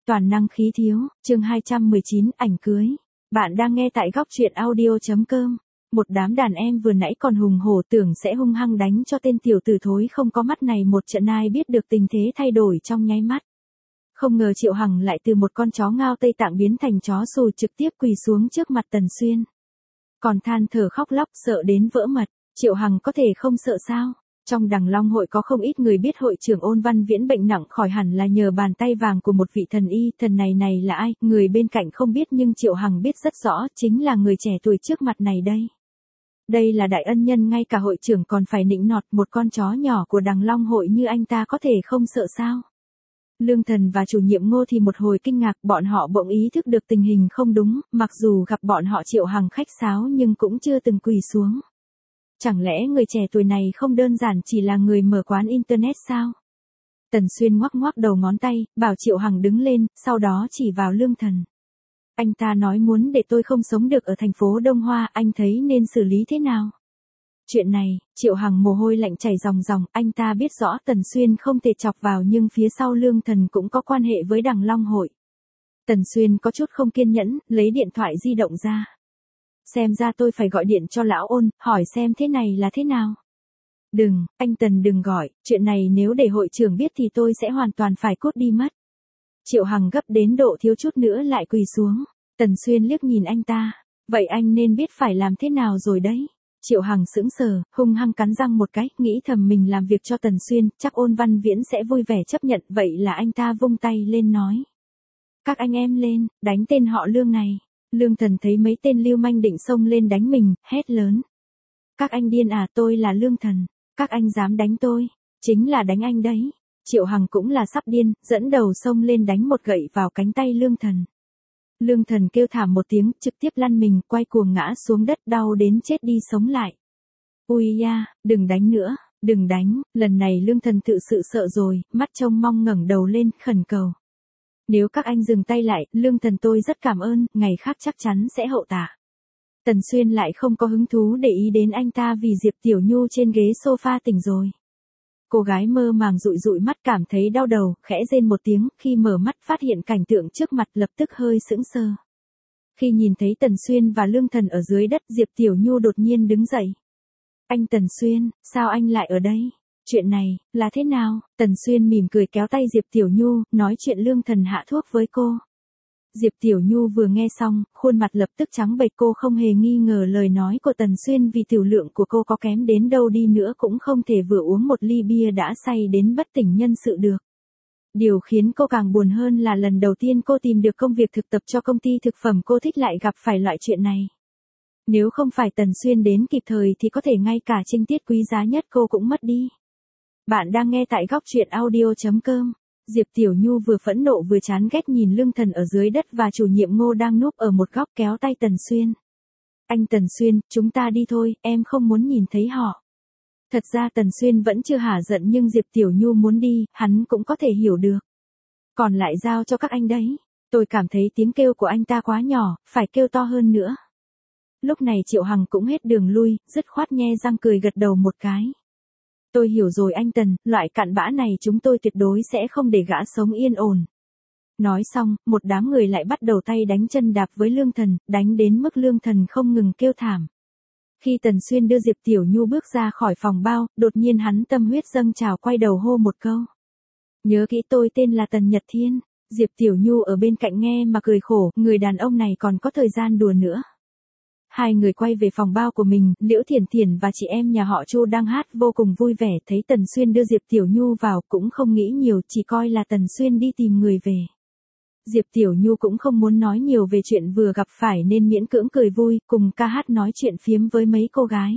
toàn năng khí thiếu, chương 219, ảnh cưới. Bạn đang nghe tại góc truyện audio.com. Một đám đàn em vừa nãy còn hùng hổ tưởng sẽ hung hăng đánh cho tên tiểu tử thối không có mắt này một trận, ai biết được tình thế thay đổi trong nháy mắt. Không ngờ Triệu Hằng lại từ một con chó ngao Tây Tạng biến thành chó xù, trực tiếp quỳ xuống trước mặt Tần Xuyên. Còn than thở khóc lóc sợ đến vỡ mật, Triệu Hằng có thể không sợ sao? Trong Đằng Long hội có không ít người biết hội trưởng Ôn Văn Viễn bệnh nặng khỏi hẳn là nhờ bàn tay vàng của một vị thần y, thần này là ai, người bên cạnh không biết nhưng Triệu Hằng biết rất rõ, chính là người trẻ tuổi trước mặt này đây. Đây là đại ân nhân, ngay cả hội trưởng còn phải nịnh nọt, một con chó nhỏ của Đằng Long hội như anh ta có thể không sợ sao? Lương Thần và chủ nhiệm Ngô thì một hồi kinh ngạc, bọn họ bỗng ý thức được tình hình không đúng, mặc dù gặp bọn họ Triệu Hằng khách sáo nhưng cũng chưa từng quỳ xuống. Chẳng lẽ người trẻ tuổi này không đơn giản chỉ là người mở quán internet sao? Tần Xuyên ngoắc ngoắc đầu ngón tay, bảo Triệu Hằng đứng lên, sau đó chỉ vào Lương Thần. Anh ta nói muốn để tôi không sống được ở thành phố Đông Hoa, anh thấy nên xử lý thế nào? Chuyện này, Triệu Hằng mồ hôi lạnh chảy ròng ròng, anh ta biết rõ Tần Xuyên không thể chọc vào nhưng phía sau Lương Thần cũng có quan hệ với Đằng Long hội. Tần Xuyên có chút không kiên nhẫn, lấy điện thoại di động ra. Xem ra tôi phải gọi điện cho lão Ôn, hỏi xem thế này là thế nào. Đừng, anh Tần đừng gọi, chuyện này nếu để hội trưởng biết thì tôi sẽ hoàn toàn phải cút đi mất. Triệu Hằng gấp đến độ thiếu chút nữa lại quỳ xuống. Tần Xuyên liếc nhìn anh ta, vậy anh nên biết phải làm thế nào rồi đấy. Triệu Hằng sững sờ, hung hăng cắn răng một cái, nghĩ thầm mình làm việc cho Tần Xuyên, chắc Ôn Văn Viễn sẽ vui vẻ chấp nhận, vậy là anh ta vung tay lên nói. Các anh em lên, đánh tên họ Lương này. Lương Thần thấy mấy tên lưu manh định xông lên đánh mình, hét lớn. Các anh điên à, tôi là Lương Thần, các anh dám đánh tôi, chính là đánh anh đấy. Triệu Hằng cũng là sắp điên, dẫn đầu xông lên đánh một gậy vào cánh tay Lương Thần. Lương Thần kêu thảm một tiếng, trực tiếp lăn mình, quay cuồng ngã xuống đất, đau đến chết đi sống lại. Ui da, đừng đánh nữa, đừng đánh, lần này Lương Thần tự sự sợ rồi, mắt trông mong ngẩng đầu lên, khẩn cầu. Nếu các anh dừng tay lại, Lương Thần tôi rất cảm ơn, ngày khác chắc chắn sẽ hậu tạ. Tần Xuyên lại không có hứng thú để ý đến anh ta vì Diệp Tiểu Nhu trên ghế sofa tỉnh rồi. Cô gái mơ màng dụi dụi mắt, cảm thấy đau đầu, khẽ rên một tiếng, khi mở mắt phát hiện cảnh tượng trước mặt lập tức hơi sững sờ. Khi nhìn thấy Tần Xuyên và Lương Thần ở dưới đất, Diệp Tiểu Nhu đột nhiên đứng dậy. Anh Tần Xuyên, sao anh lại ở đây? Chuyện này, là thế nào? Tần Xuyên mỉm cười kéo tay Diệp Tiểu Nhu, nói chuyện Lương Thần hạ thuốc với cô. Diệp Tiểu Nhu vừa nghe xong, khuôn mặt lập tức trắng bệch, cô không hề nghi ngờ lời nói của Tần Xuyên vì tiểu lượng của cô có kém đến đâu đi nữa cũng không thể vừa uống một ly bia đã say đến bất tỉnh nhân sự được. Điều khiến cô càng buồn hơn là lần đầu tiên cô tìm được công việc thực tập cho công ty thực phẩm cô thích lại gặp phải loại chuyện này. Nếu không phải Tần Xuyên đến kịp thời thì có thể ngay cả trinh tiết quý giá nhất cô cũng mất đi. Bạn đang nghe tại góc truyện audio.com. Diệp Tiểu Nhu vừa phẫn nộ vừa chán ghét nhìn Lương Thần ở dưới đất và chủ nhiệm Ngô đang núp ở một góc kéo tay Tần Xuyên. Anh Tần Xuyên, chúng ta đi thôi, em không muốn nhìn thấy họ. Thật ra Tần Xuyên vẫn chưa hả giận nhưng Diệp Tiểu Nhu muốn đi, hắn cũng có thể hiểu được. Còn lại giao cho các anh đấy. Tôi cảm thấy tiếng kêu của anh ta quá nhỏ, phải kêu to hơn nữa. Lúc này Triệu Hằng cũng hết đường lui, dứt khoát nhe răng cười gật đầu một cái. Tôi hiểu rồi anh Tần, loại cặn bã này chúng tôi tuyệt đối sẽ không để gã sống yên ổn. Nói xong, một đám người lại bắt đầu tay đánh chân đạp với Lương Thần, đánh đến mức Lương Thần không ngừng kêu thảm. Khi Tần Xuyên đưa Diệp Tiểu Nhu bước ra khỏi phòng bao, đột nhiên hắn tâm huyết dâng trào quay đầu hô một câu. Nhớ kỹ tôi tên là Tần Nhật Thiên. Diệp Tiểu Nhu ở bên cạnh nghe mà cười khổ, người đàn ông này còn có thời gian đùa nữa. Hai người quay về phòng bao của mình, Liễu Thiển Thiển và chị em nhà họ Chu đang hát vô cùng vui vẻ, thấy Tần Xuyên đưa Diệp Tiểu Nhu vào cũng không nghĩ nhiều, chỉ coi là Tần Xuyên đi tìm người về. Diệp Tiểu Nhu cũng không muốn nói nhiều về chuyện vừa gặp phải nên miễn cưỡng cười vui, cùng ca hát nói chuyện phiếm với mấy cô gái.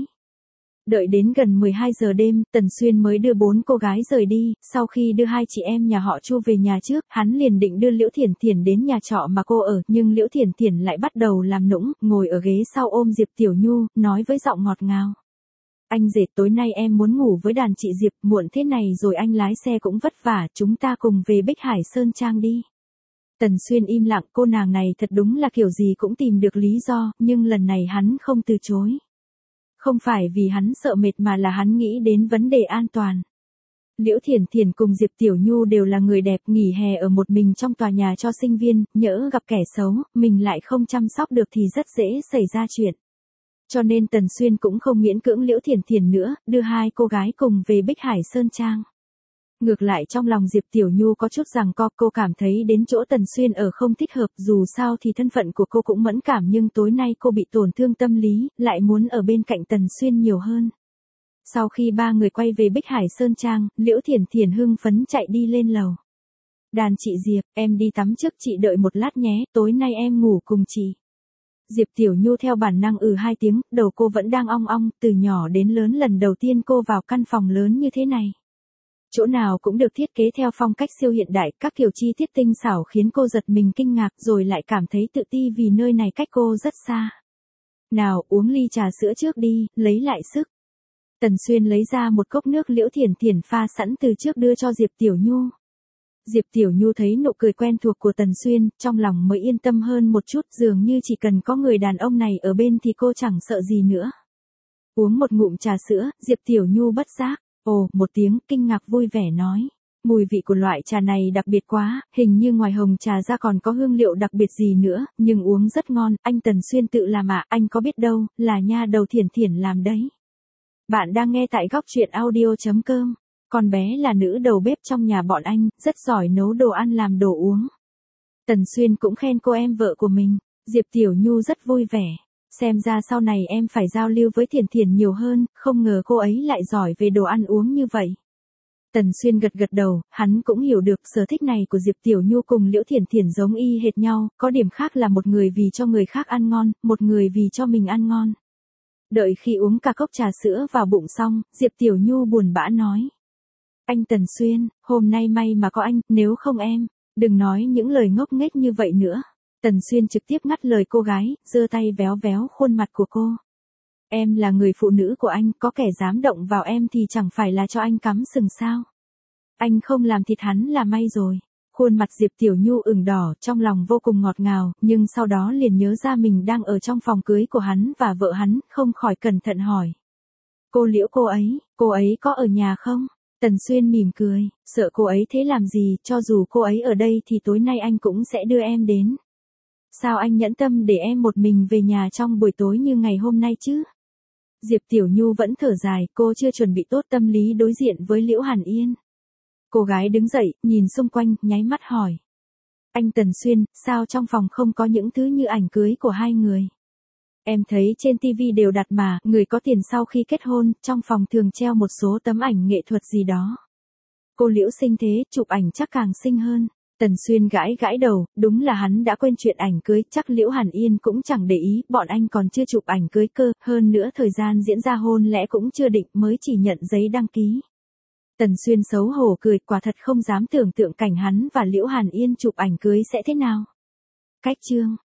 Đợi đến gần 12 giờ đêm, Tần Xuyên mới đưa 4 cô gái rời đi, sau khi đưa hai chị em nhà họ Chu về nhà trước, hắn liền định đưa Liễu Thiển Thiển đến nhà trọ mà cô ở, nhưng Liễu Thiển Thiển lại bắt đầu làm nũng, ngồi ở ghế sau ôm Diệp Tiểu Nhu, nói với giọng ngọt ngào. Anh rể, tối nay em muốn ngủ với đàn chị Diệp, muộn thế này rồi anh lái xe cũng vất vả, chúng ta cùng về Bích Hải Sơn Trang đi. Tần Xuyên im lặng, cô nàng này thật đúng là kiểu gì cũng tìm được lý do, nhưng lần này hắn không từ chối. Không phải vì hắn sợ mệt mà là hắn nghĩ đến vấn đề an toàn. Liễu Thiển Thiển cùng Diệp Tiểu Nhu đều là người đẹp, nghỉ hè ở một mình trong tòa nhà cho sinh viên, nhỡ gặp kẻ xấu, mình lại không chăm sóc được thì rất dễ xảy ra chuyện. Cho nên Tần Xuyên cũng không miễn cưỡng Liễu Thiển Thiển nữa, đưa hai cô gái cùng về Bích Hải Sơn Trang. Ngược lại trong lòng Diệp Tiểu Nhu có chút rằng cô cảm thấy đến chỗ Tần Xuyên ở không thích hợp, dù sao thì thân phận của cô cũng mẫn cảm, nhưng tối nay cô bị tổn thương tâm lý, lại muốn ở bên cạnh Tần Xuyên nhiều hơn. Sau khi ba người quay về Bích Hải Sơn Trang, Liễu Thiển Thiển hưng phấn chạy đi lên lầu. Đàn chị Diệp, em đi tắm trước, chị đợi một lát nhé, tối nay em ngủ cùng chị. Diệp Tiểu Nhu theo bản năng hai tiếng, đầu cô vẫn đang ong ong, từ nhỏ đến lớn lần đầu tiên cô vào căn phòng lớn như thế này. Chỗ nào cũng được thiết kế theo phong cách siêu hiện đại, các kiểu chi tiết tinh xảo khiến cô giật mình kinh ngạc, rồi lại cảm thấy tự ti vì nơi này cách cô rất xa. Nào, uống ly trà sữa trước đi, lấy lại sức. Tần Xuyên lấy ra một cốc nước Liễu Thiển Thiển pha sẵn từ trước đưa cho Diệp Tiểu Nhu. Diệp Tiểu Nhu thấy nụ cười quen thuộc của Tần Xuyên, trong lòng mới yên tâm hơn một chút, dường như chỉ cần có người đàn ông này ở bên thì cô chẳng sợ gì nữa. Uống một ngụm trà sữa, Diệp Tiểu Nhu bất giác, ồ, một tiếng, kinh ngạc vui vẻ nói. Mùi vị của loại trà này đặc biệt quá, hình như ngoài hồng trà ra còn có hương liệu đặc biệt gì nữa, nhưng uống rất ngon, anh Tần Xuyên tự làm ạ, anh có biết đâu, là nha đầu Thiển Thiển làm đấy. Bạn đang nghe tại góc truyện audio.com. Con bé là nữ đầu bếp trong nhà bọn anh, rất giỏi nấu đồ ăn làm đồ uống. Tần Xuyên cũng khen cô em vợ của mình. Diệp Tiểu Nhu rất vui vẻ. Xem ra sau này em phải giao lưu với Thiển Thiển nhiều hơn, không ngờ cô ấy lại giỏi về đồ ăn uống như vậy. Tần Xuyên gật gật đầu, hắn cũng hiểu được sở thích này của Diệp Tiểu Nhu cùng Liễu Thiển Thiển giống y hệt nhau, có điểm khác là một người vì cho người khác ăn ngon, một người vì cho mình ăn ngon. Đợi khi uống cả cốc trà sữa vào bụng xong, Diệp Tiểu Nhu buồn bã nói. Anh Tần Xuyên, hôm nay may mà có anh, nếu không em, đừng nói những lời ngốc nghếch như vậy nữa. Tần Xuyên trực tiếp ngắt lời cô gái, giơ tay véo véo khuôn mặt của cô. Em là người phụ nữ của anh, có kẻ dám động vào em thì chẳng phải là cho anh cắm sừng sao. Anh không làm thịt hắn là may rồi. Khuôn mặt Diệp Tiểu Nhu ửng đỏ, trong lòng vô cùng ngọt ngào, nhưng sau đó liền nhớ ra mình đang ở trong phòng cưới của hắn và vợ hắn, không khỏi cẩn thận hỏi. Cô Liễu cô ấy có ở nhà không? Tần Xuyên mỉm cười, sợ cô ấy thế làm gì, cho dù cô ấy ở đây thì tối nay anh cũng sẽ đưa em đến. Sao anh nhẫn tâm để em một mình về nhà trong buổi tối như ngày hôm nay chứ? Diệp Tiểu Nhu vẫn thở dài, cô chưa chuẩn bị tốt tâm lý đối diện với Liễu Hàn Yên. Cô gái đứng dậy, nhìn xung quanh, nháy mắt hỏi. Anh Tần Xuyên, sao trong phòng không có những thứ như ảnh cưới của hai người? Em thấy trên TV đều đặt mà, người có tiền sau khi kết hôn, trong phòng thường treo một số tấm ảnh nghệ thuật gì đó. Cô Liễu xinh thế, chụp ảnh chắc càng xinh hơn. Tần Xuyên gãi gãi đầu, đúng là hắn đã quên chuyện ảnh cưới, chắc Liễu Hàn Yên cũng chẳng để ý, bọn anh còn chưa chụp ảnh cưới cơ, hơn nữa thời gian diễn ra hôn lẽ cũng chưa định, mới chỉ nhận giấy đăng ký. Tần Xuyên xấu hổ cười, quả thật không dám tưởng tượng cảnh hắn và Liễu Hàn Yên chụp ảnh cưới sẽ thế nào. Cách chương